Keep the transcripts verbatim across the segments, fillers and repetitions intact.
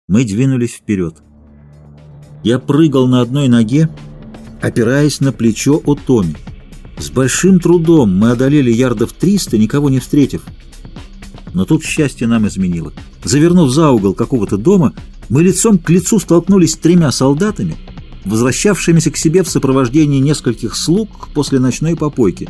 Мы двинулись вперед. Я прыгал на одной ноге, опираясь на плечо Отоми. С большим трудом мы одолели ярдов триста, никого не встретив. Но тут счастье нам изменило. Завернув за угол какого-то дома, мы лицом к лицу столкнулись с тремя солдатами, возвращавшимися к себе в сопровождении нескольких слуг после ночной попойки.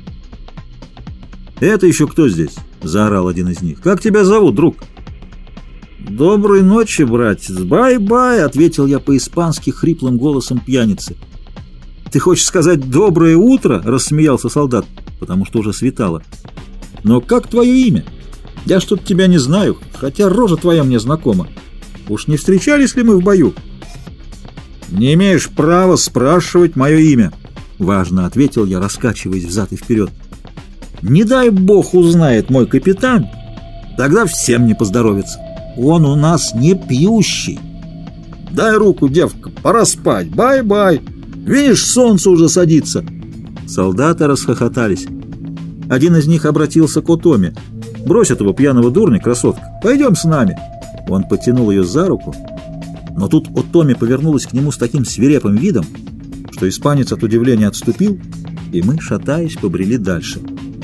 «Это еще кто здесь?» — заорал один из них. «Как тебя зовут, друг?» «Доброй ночи, братец! Бай-бай!» — ответил я по-испански хриплым голосом пьяницы. «Ты хочешь сказать «доброе утро»?» — рассмеялся солдат, потому что уже светало. «Но как твое имя? Я что-то тебя не знаю, хотя рожа твоя мне знакома. Уж не встречались ли мы в бою?» «Не имеешь права спрашивать мое имя», — важно ответил я, раскачиваясь взад и вперед. «Не дай бог узнает мой капитан, тогда всем не поздоровится. Он у нас не пьющий. Дай руку, девка, пора спать. Бай-бай. Видишь, солнце уже садится». Солдаты расхохотались. Один из них обратился к Отоми. «Брось этого пьяного дурня, красотка. Пойдем с нами». Он потянул ее за руку, но тут Отоми повернулась к нему с таким свирепым видом, что испанец от удивления отступил, и мы, шатаясь, побрели дальше.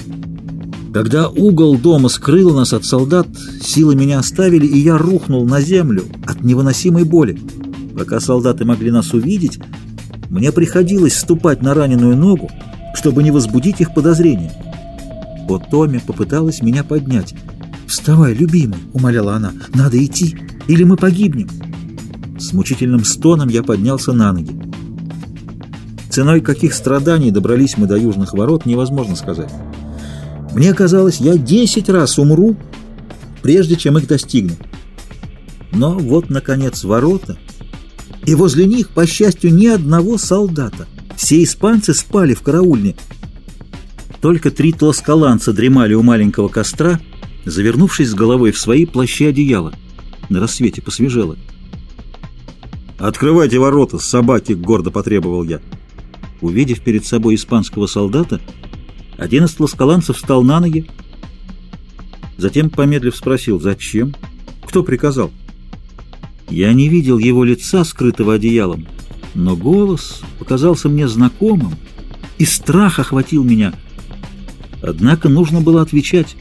Когда угол дома скрыл нас от солдат, силы меня оставили, и я рухнул на землю от невыносимой боли. Пока солдаты могли нас увидеть, мне приходилось ступать на раненую ногу, чтобы не возбудить их подозрения. Отоми попыталась меня поднять. «Вставай, любимый», — умоляла она, — «надо идти, или мы погибнем». С мучительным стоном я поднялся на ноги. Ценой каких страданий добрались мы до южных ворот, невозможно сказать. Мне казалось, я десять раз умру, прежде чем их достигну. Но вот, наконец, ворота, и возле них, по счастью, ни одного солдата. Все испанцы спали в караульне. Только три тласкаланца дремали у маленького костра, завернувшись с головой в свои плащи одеяла. На рассвете посвежело. «Открывайте ворота, собаки!» — гордо потребовал я. Увидев перед собой испанского солдата, один из тласкаланцев встал на ноги, затем, помедлив, спросил: «Зачем? Кто приказал?» Я не видел его лица, скрытого одеялом, но голос показался мне знакомым, и страх охватил меня. Однако нужно было отвечать.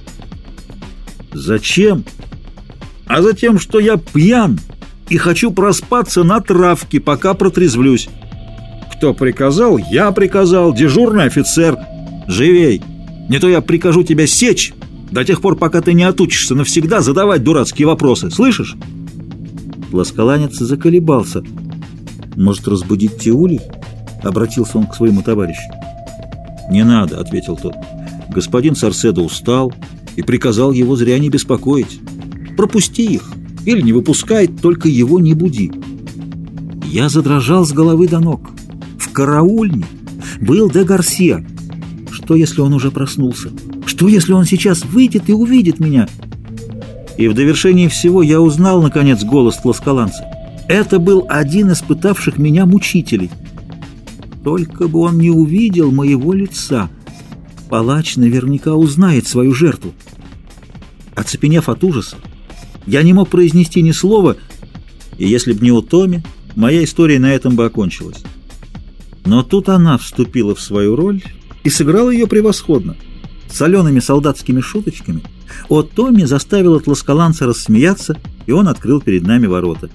«Зачем? А затем, что я пьян и хочу проспаться на травке, пока протрезвлюсь». «Кто приказал? Я приказал, дежурный офицер. Живей, не то я прикажу тебя сечь до тех пор, пока ты не отучишься навсегда задавать дурацкие вопросы. Слышишь?» Тласкаланец заколебался. «Может, разбудить Тиулей?» — обратился он к своему товарищу. «Не надо», — ответил тот. «Господин Сарседо устал и приказал его зря не беспокоить. Пропусти их или не выпускай, только его не буди». Я задрожал с головы до ног. В караульне был де Гарсия. Что, если он уже проснулся? Что, если он сейчас выйдет и увидит меня? И в довершении всего я узнал, наконец, голос тласкаланца. Это был один из пытавших меня мучителей. Только бы он не увидел моего лица. Палач наверняка узнает свою жертву. Оцепенев от ужаса, я не мог произнести ни слова, и если б не Отоми, моя история на этом бы окончилась. Но тут она вступила в свою роль и сыграла ее превосходно. Солеными солдатскими шуточками Отоми заставила тласкаланца рассмеяться, и он открыл перед нами ворота.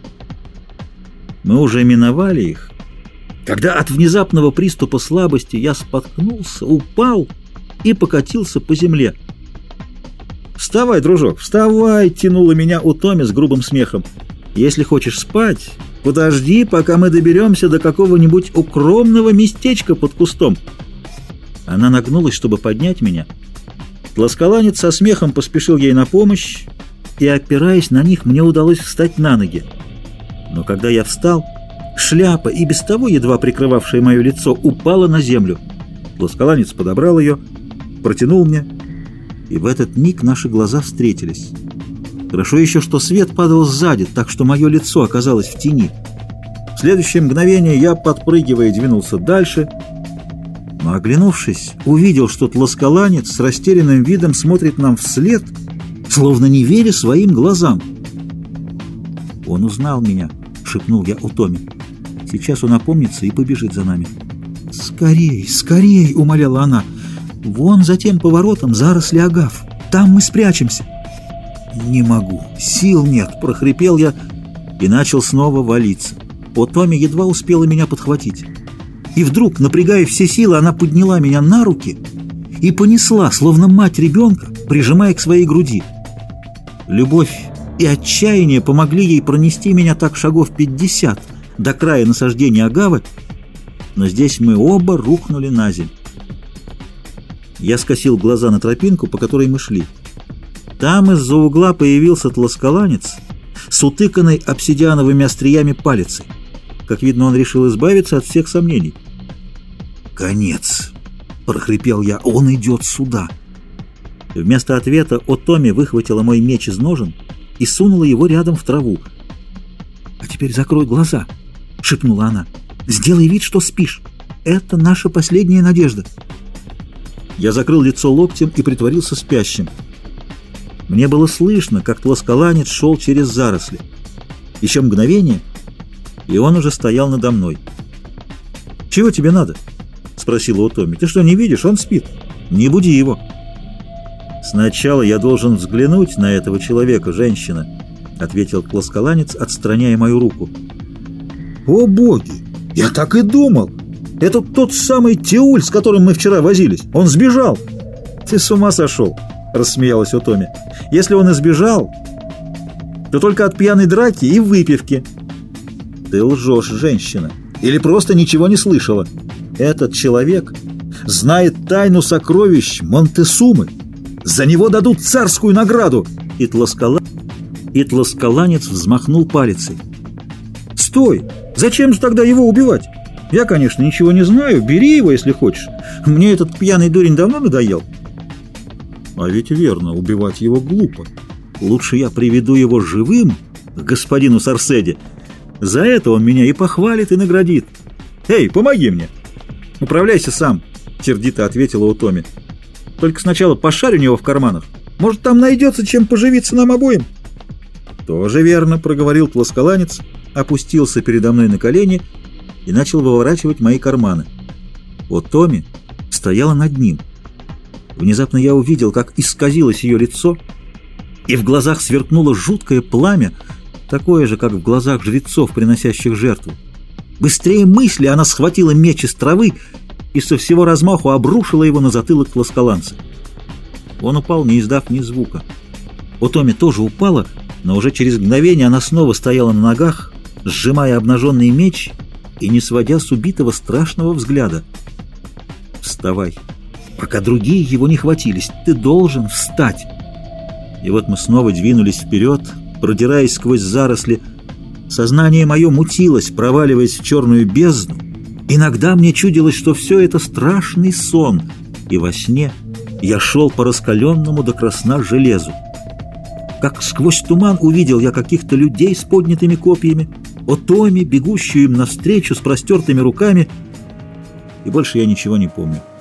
Мы уже миновали их, когда от внезапного приступа слабости я споткнулся, упал и покатился по земле. «Вставай, дружок, вставай!» — тянула меня Отоми с грубым смехом. «Если хочешь спать, подожди, пока мы доберемся до какого-нибудь укромного местечка под кустом». Она нагнулась, чтобы поднять меня. Тласкаланец со смехом поспешил ей на помощь, и, опираясь на них, мне удалось встать на ноги. Но когда я встал, шляпа, и без того едва прикрывавшая мое лицо, упала на землю. Тласкаланец подобрал ее, протянул мне, и в этот миг наши глаза встретились. Хорошо еще, что свет падал сзади, так что мое лицо оказалось в тени. В следующее мгновение я, подпрыгивая, двинулся дальше, но, оглянувшись, увидел, что тласкаланец с растерянным видом смотрит нам вслед, словно не веря своим глазам. «Он узнал меня», — шепнул я Отоми. «Сейчас он опомнится и побежит за нами». «Скорей, скорей!» — умоляла она. «Вон за тем поворотом заросли агав. Там мы спрячемся». «Не могу, сил нет», — прохрипел я и начал снова валиться. Отоми едва успела меня подхватить. И вдруг, напрягая все силы, она подняла меня на руки и понесла, словно мать ребенка, прижимая к своей груди. Любовь и отчаяние помогли ей пронести меня так шагов пятьдесят до края насаждения агавы, но здесь мы оба рухнули на землю. Я скосил глаза на тропинку, по которой мы шли. Там из-за угла появился тласкаланец с утыканной обсидиановыми остриями палицей. Как видно, он решил избавиться от всех сомнений. «Конец!» — прохрипел я. «Он идет сюда!» Вместо ответа Отоми выхватила мой меч из ножен и сунула его рядом в траву. «А теперь закрой глаза!» — шепнула она. «Сделай вид, что спишь. Это наша последняя надежда». Я закрыл лицо локтем и притворился спящим. Мне было слышно, как тласкаланец шел через заросли. Еще мгновение, и он уже стоял надо мной. «Чего тебе надо?» — спросила Отоми. «Ты что, не видишь? Он спит. Не буди его». «Сначала я должен взглянуть на этого человека, женщина», — ответил тласкаланец, отстраняя мою руку. «О боги! Я так и думал! Это тот самый Тиуль, с которым мы вчера возились. Он сбежал!» «Ты с ума сошел!» — рассмеялась Отоми. «Если он и сбежал, то только от пьяной драки и выпивки». «Ты лжешь, женщина, или просто ничего не слышала. Этот человек знает тайну сокровищ Монтесумы. За него дадут царскую награду!» И, тласкала... и тласкаланец взмахнул палицей. «Стой! Зачем же тогда его убивать? Я, конечно, ничего не знаю. Бери его, если хочешь. Мне этот пьяный дурень давно надоел». «А ведь верно, убивать его глупо. Лучше я приведу его живым к господину Сарседе. За это он меня и похвалит, и наградит. Эй, помоги мне!» «Управляйся сам», — сердито ответила Отоми. «Только сначала пошарь у него в карманах. Может, там найдется, чем поживиться нам обоим». «Тоже верно», — проговорил тласкаланец, опустился передо мной на колени и начал выворачивать мои карманы. Отоми стояла над ним. Внезапно я увидел, как исказилось ее лицо, и в глазах сверкнуло жуткое пламя, такое же, как в глазах жрецов, приносящих жертву. Быстрее мысли она схватила меч из травы и со всего размаху обрушила его на затылок тласкаланца. Он упал, не издав ни звука. Отоми тоже упала, но уже через мгновение она снова стояла на ногах, сжимая обнаженный меч и не сводя с убитого страшного взгляда. «Вставай, пока другие его не хватились. Ты должен встать!» И вот мы снова двинулись вперед, продираясь сквозь заросли. Сознание мое мутилось, проваливаясь в черную бездну. Иногда мне чудилось, что все это страшный сон, и во сне я шел по раскаленному до красна железу. Как сквозь туман увидел я каких-то людей с поднятыми копьями, Отоми, бегущую им навстречу с простертыми руками, и больше я ничего не помню.